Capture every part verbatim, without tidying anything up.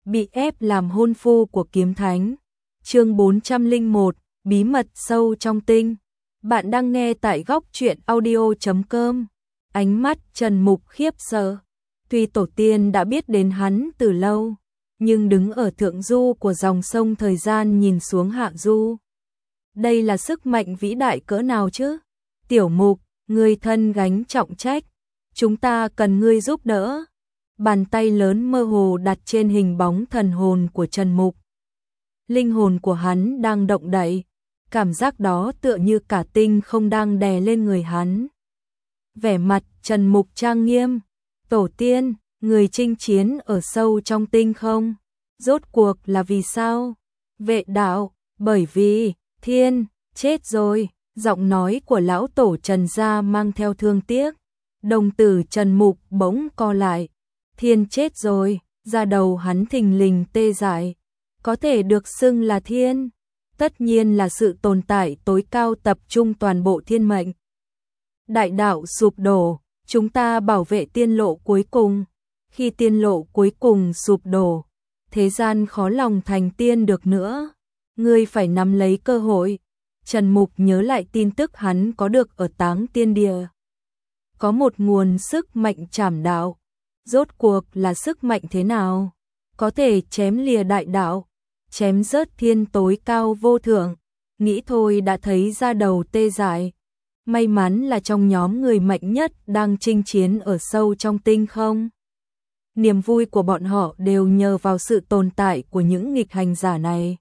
bị ép làm hôn phu của kiếm thánh. Chương bốn trăm lẻ một, bí mật sâu trong tinh. Bạn đang nghe tại góc truyện audio chấm com. Ánh mắt Trần Mục khiếp sợ. Tuy tổ tiên đã biết đến hắn từ lâu, nhưng đứng ở thượng du của dòng sông thời gian nhìn xuống hạ du. Đây là sức mạnh vĩ đại cỡ nào chứ? Tiểu Mục, ngươi thân gánh trọng trách, chúng ta cần ngươi giúp đỡ. Bàn tay lớn mơ hồ đặt trên hình bóng thần hồn của Trần Mục. Linh hồn của hắn đang động đậy, cảm giác đó tựa như cả tinh không đang đè lên người hắn. Vẻ mặt Trần Mục trang nghiêm. Tổ tiên, người chinh chiến ở sâu trong tinh không, rốt cuộc là vì sao? Vệ đạo, bởi vì Thiên chết rồi. Giọng nói của lão tổ Trần gia mang theo thương tiếc. Đồng tử Trần Mục bỗng co lại. Thiên chết rồi, da đầu hắn thình lình tê dại. Có thể được xưng là thiên, tất nhiên là sự tồn tại tối cao tập trung toàn bộ thiên mệnh. Đại đạo sụp đổ, chúng ta bảo vệ tiên lộ cuối cùng. Khi tiên lộ cuối cùng sụp đổ, thế gian khó lòng thành tiên được nữa. Ngươi phải nắm lấy cơ hội. Trần Mục nhớ lại tin tức hắn có được ở Táng Tiên Địa. Có một nguồn sức mạnh trảm đạo. Rốt cuộc là sức mạnh thế nào? Có thể chém lìa đại đạo, chém rớt thiên tối cao vô thượng. Nghĩ thôi đã thấy da đầu tê dại. May mắn là trong nhóm người mạnh nhất đang chinh chiến ở sâu trong tinh không. Niềm vui của bọn họ đều nhờ vào sự tồn tại của những nghịch hành giả này.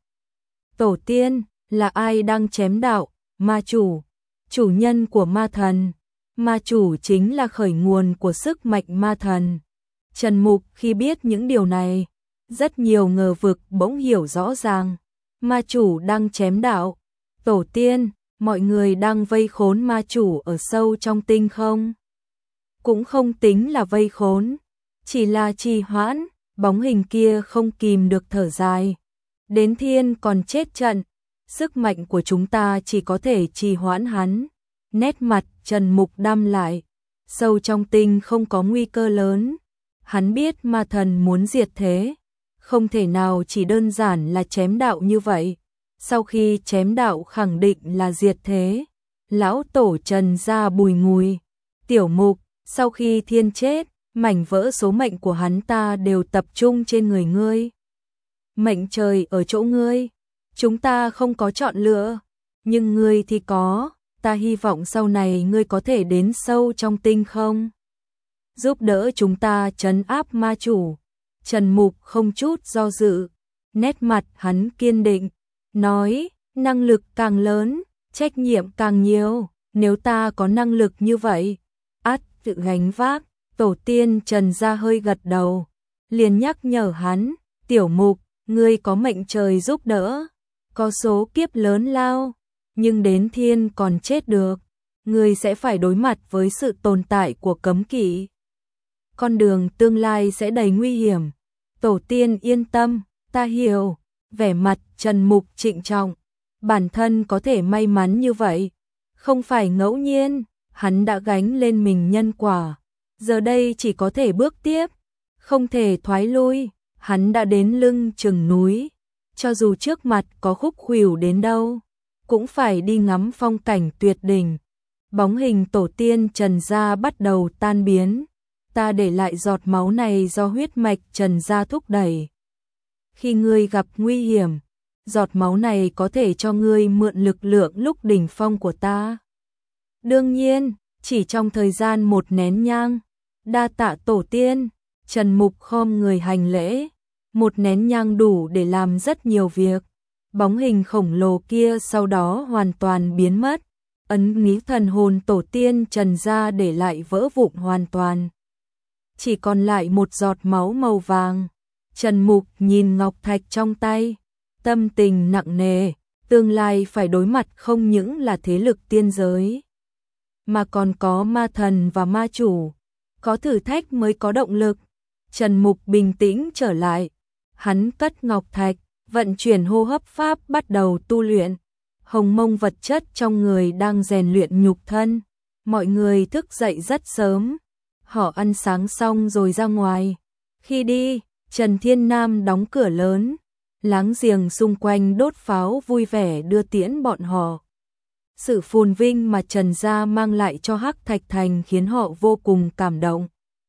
Tổ tiên, là ai đang chém đạo? Ma chủ, chủ nhân của ma thần. Ma chủ chính là khởi nguồn của sức mạnh ma thần. Trần Mục khi biết những điều này, rất nhiều ngờ vực bỗng hiểu rõ ràng. Ma chủ đang chém đạo. Tổ tiên, mọi người đang vây khốn ma chủ ở sâu trong tinh không. Cũng không tính là vây khốn, chỉ là trì hoãn. Bóng hình kia không kìm được thở dài. Đến thiên còn chết trận, sức mạnh của chúng ta chỉ có thể trì hoãn hắn. Nét mặt Trần Mục đăm lại. Sâu trong tinh không có nguy cơ lớn. Hắn biết ma thần muốn diệt thế, không thể nào chỉ đơn giản là chém đạo như vậy. Sau khi chém đạo khẳng định là diệt thế. Lão tổ Trần gia bùi ngùi. Tiểu Mục, sau khi thiên chết, mảnh vỡ số mệnh của hắn ta đều tập trung trên người ngươi. Mệnh trời ở chỗ ngươi, chúng ta không có chọn lựa, nhưng ngươi thì có. Ta hy vọng sau này ngươi có thể đến sâu trong tinh không, giúp đỡ chúng ta trấn áp ma chủ. Trần Mục không chút do dự, nét mặt hắn kiên định, nói, năng lực càng lớn, trách nhiệm càng nhiều. Nếu ta có năng lực như vậy, ắt tự gánh vác. Tổ tiên Trần gia hơi gật đầu, liền nhắc nhở hắn, Tiểu Mục, ngươi có mệnh trời giúp đỡ, có số kiếp lớn lao, nhưng đến thiên còn chết được, ngươi sẽ phải đối mặt với sự tồn tại của cấm kỵ. Con đường tương lai sẽ đầy nguy hiểm. Tổ tiên yên tâm, ta hiểu. Vẻ mặt Trần Mục trịnh trọng. Bản thân có thể may mắn như vậy, không phải ngẫu nhiên. Hắn đã gánh lên mình nhân quả, giờ đây chỉ có thể bước tiếp, không thể thoái lui. Hắn đã đến lưng chừng núi, cho dù trước mặt có khúc khuỷu đến đâu, cũng phải đi ngắm phong cảnh tuyệt đỉnh. Bóng hình tổ tiên Trần gia bắt đầu tan biến. Ta để lại giọt máu này do huyết mạch Trần gia thúc đẩy. Khi ngươi gặp nguy hiểm, giọt máu này có thể cho ngươi mượn lực lượng lúc đỉnh phong của ta. Đương nhiên, chỉ trong thời gian một nén nhang. Đa tạ tổ tiên. Trần Mục khom người hành lễ. Một nén nhang đủ để làm rất nhiều việc. Bóng hình khổng lồ kia sau đó hoàn toàn biến mất. Ấn ký thần hồn tổ tiên Trần gia để lại vỡ vụn hoàn toàn. Chỉ còn lại một giọt máu màu vàng. Trần Mục nhìn ngọc thạch trong tay, tâm tình nặng nề. Tương lai phải đối mặt không những là thế lực tiên giới, mà còn có ma thần và ma chủ. Có thử thách mới có động lực. Trần Mục bình tĩnh trở lại. Hắn cất ngọc thạch, vận chuyển hô hấp pháp bắt đầu tu luyện. Hồng mông vật chất trong người đang rèn luyện nhục thân. Mọi người thức dậy rất sớm. Họ ăn sáng xong rồi ra ngoài. Khi đi, Trần Thiên Nam đóng cửa lớn, láng giềng xung quanh đốt pháo vui vẻ đưa tiễn bọn họ. Sự phồn vinh mà Trần gia mang lại cho Hắc Thạch Thành khiến họ vô cùng cảm động.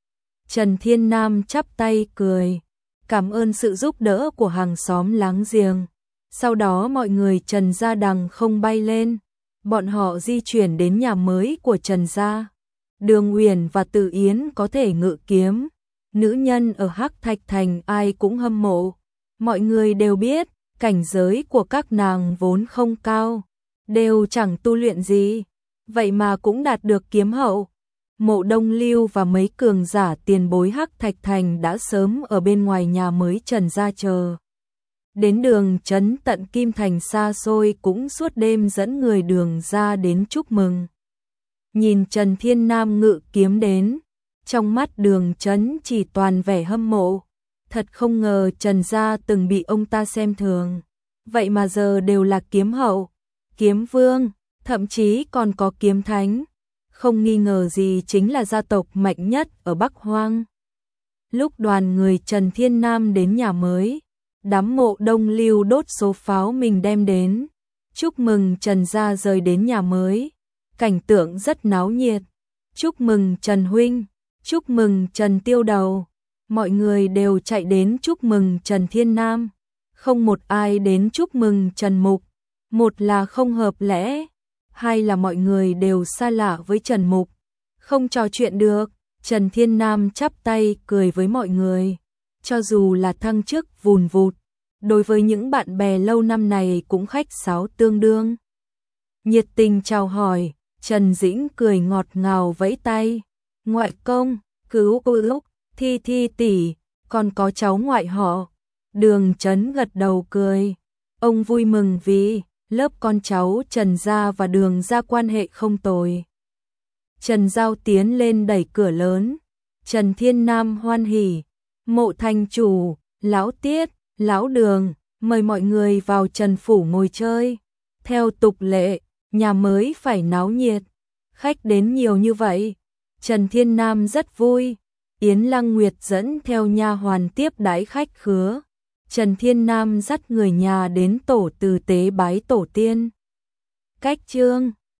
Trần Thiên Nam chắp tay cười, cảm ơn sự giúp đỡ của hàng xóm láng giềng. Sau đó mọi người Trần gia đằng không bay lên, bọn họ di chuyển đến nhà mới của Trần gia. Đường Uyển và Từ Yến có thể ngự kiếm, nữ nhân ở Hắc Thạch Thành ai cũng hâm mộ. Mọi người đều biết, cảnh giới của các nàng vốn không cao, đều chẳng tu luyện gì, vậy mà cũng đạt được kiếm hậu. Mộ Đông Lưu và mấy cường giả tiền bối Hắc Thạch Thành đã sớm ở bên ngoài nhà mới Trần gia chờ. Đến đường trấn tận Kim Thành xa xôi cũng suốt đêm dẫn người đường ra đến chúc mừng. Nhìn Trần Thiên Nam ngự kiếm đến, trong mắt đường trấn chỉ toàn vẻ hâm mộ. Thật không ngờ Trần gia từng bị ông ta xem thường, vậy mà giờ đều là kiếm hậu, kiếm vương, thậm chí còn có kiếm thánh. Không nghi ngờ gì chính là gia tộc mạnh nhất ở Bắc Hoang. Lúc đoàn người Trần Thiên Nam đến nhà mới, đám Mộ Đông Lưu đốt số pháo mình đem đến, chúc mừng Trần gia rời đến nhà mới. Cảnh tượng rất náo nhiệt. Chúc mừng Trần huynh, chúc mừng Trần Tiêu Đầu. Mọi người đều chạy đến chúc mừng Trần Thiên Nam, không một ai đến chúc mừng Trần Mục. Một là không hợp lẽ, hai là mọi người đều xa lạ với Trần Mục, không trò chuyện được. Trần Thiên Nam chắp tay cười với mọi người, cho dù là thăng chức vùn vụt, đối với những bạn bè lâu năm này cũng khách sáo tương đương. Nhiệt tình chào hỏi, Trần Dĩnh cười ngọt ngào vẫy tay, ngoại công, cứu cô lúc, Thi Thi tỷ, còn có cháu ngoại họ. Đường Trấn gật đầu cười, ông vui mừng vì lớp con cháu Trần gia và Đường gia quan hệ không tồi. Trần Giao tiến lên đẩy cửa lớn, Trần Thiên Nam hoan hỉ, Mộ thành chủ, lão Tiết, lão Đường, mời mọi người vào Trần phủ ngồi chơi. Theo tục lệ, nhà mới phải náo nhiệt, khách đến nhiều như vậy, Trần Thiên Nam rất vui. Yến Lăng Nguyệt dẫn theo nha hoàn tiếp đãi khách khứa. Trần Thiên Nam dắt người nhà đến tổ từ tế bái tổ tiên. Cách chương